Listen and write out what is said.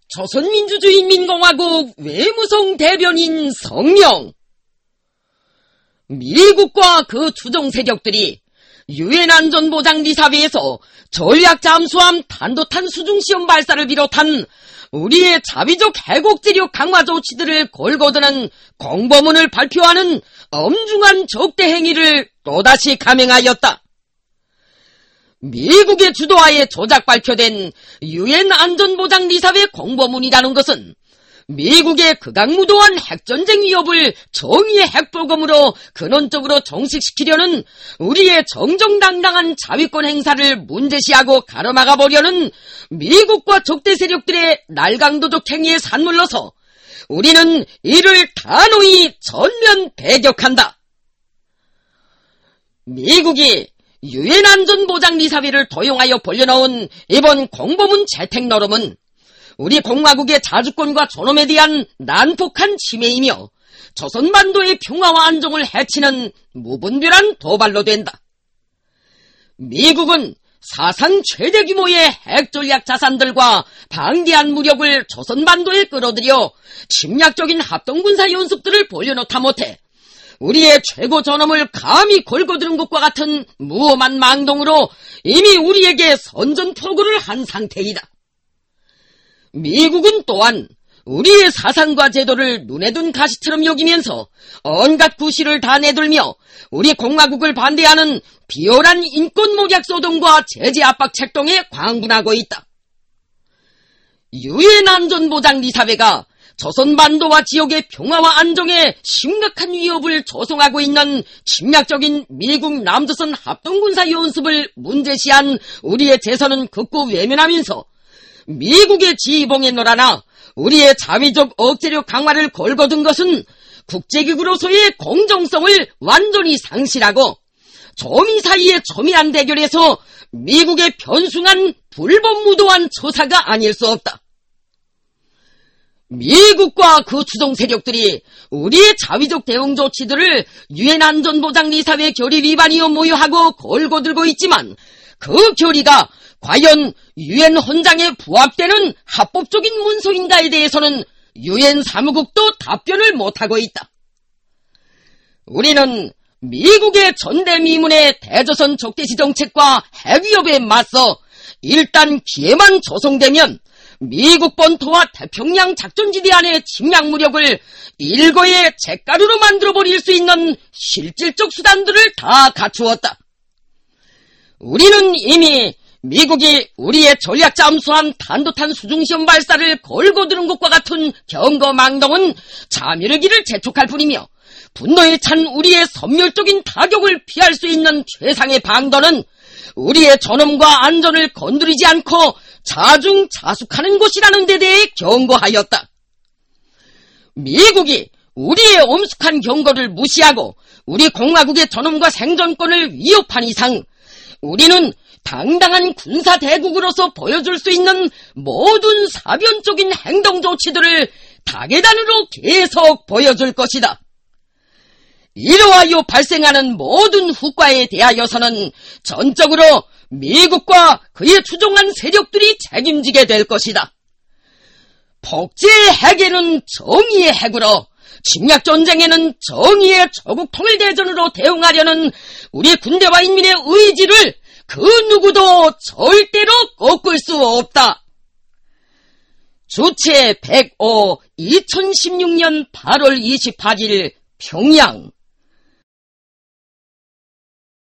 조선민주주의인민공화국 외무성 대변인 성명. 미국과 그 추종 세력들이 유엔 안전보장이사회에서 전략 잠수함 단도탄 수중시험 발사를 비롯한 우리의 자위적 해곡지력 강화 조치들을 걸거드는 공보문을 발표하는 엄중한 적대 행위를 또다시 감행하였다. 미국의 주도하에 조작 발표된 유엔 안전보장이사회 공보문이라는 것은 미국의 극악무도한 핵전쟁 위협을 정의의 핵보검으로 근원적으로 정식시키려는 우리의 정정당당한 자위권 행사를 문제시하고 가로막아보려는 미국과 적대 세력들의 날강도적 행위에 산물러서 우리는 이를 단호히 전면 배격한다. 미국이 유엔 안전보장이사회를 도용하여 벌려놓은 이번 공보문 채택 노름은 우리 공화국의 자주권과 존엄에 대한 난폭한 침해이며 조선반도의 평화와 안정을 해치는 무분별한 도발로 된다. 미국은 사상 최대 규모의 핵전략 자산들과 방대한 무력을 조선반도에 끌어들여 침략적인 합동군사 연습들을 벌려놓다 못해 우리의 최고 존엄을 감히 걸거드는 것과 같은 무엄한 망동으로 이미 우리에게 선전포고를 한 상태이다. 미국은 또한 우리의 사상과 제도를 눈에 둔 가시처럼 여기면서 온갖 구실을 다 내들며 우리 공화국을 반대하는 비열한 인권 모략 소동과 제재 압박 책동에 광분하고 있다. 유엔 안전보장이사회가 조선반도와 지역의 평화와 안정에 심각한 위협을 조성하고 있는 침략적인 미국 남조선 합동군사 연습을 문제시한 우리의 재선은 극구 외면하면서 미국의 지휘봉에 놀아나 우리의 자위적 억제력 강화를 걸거둔 것은 국제기구로서의 공정성을 완전히 상실하고 조미 사이의 조미한 대결에서 미국의 변숭한 불법무도한 처사가 아닐 수 없다. 미국과 그 추종 세력들이 우리의 자위적 대응 조치들을 유엔 안전보장이사회 결의 위반이여 모여하고 걸고들고 있지만 그 결의가 과연 유엔 헌장에 부합되는 합법적인 문서인가에 대해서는 유엔 사무국도 답변을 못하고 있다. 우리는 미국의 전대미문의 대조선 적대시 정책과 핵위협에 맞서 일단 기회만 조성되면 미국 본토와 태평양 작전지대 안의 침략 무력을 일거에 잿가루로 만들어버릴 수 있는 실질적 수단들을 다 갖추었다. 우리는 이미 미국이 우리의 전략 잠수함 단도탄 수중시험 발사를 걸고드는 것과 같은 경거망동은 자멸의기를 재촉할 뿐이며 분노에 찬 우리의 선멸적인 타격을 피할 수 있는 최상의 방도는 우리의 존엄과 안전을 건드리지 않고 자중자숙하는 것이라는 데 대해 경고하였다. 미국이 우리의 엄숙한 경고를 무시하고 우리 공화국의 존엄과 생존권을 위협한 이상 우리는 당당한 군사대국으로서 보여줄 수 있는 모든 사변적인 행동 조치들을 다계단으로 계속 보여줄 것이다. 이러하여 발생하는 모든 후과에 대하여서는 전적으로 미국과 그의 추종한 세력들이 책임지게 될 것이다. 복제의 핵에는 정의의 핵으로, 침략전쟁에는 정의의 조국통일대전으로 대응하려는 우리 군대와 인민의 의지를 그 누구도 절대로 꺾을 수 없다. 주체 105 2016년 8월 28일 평양.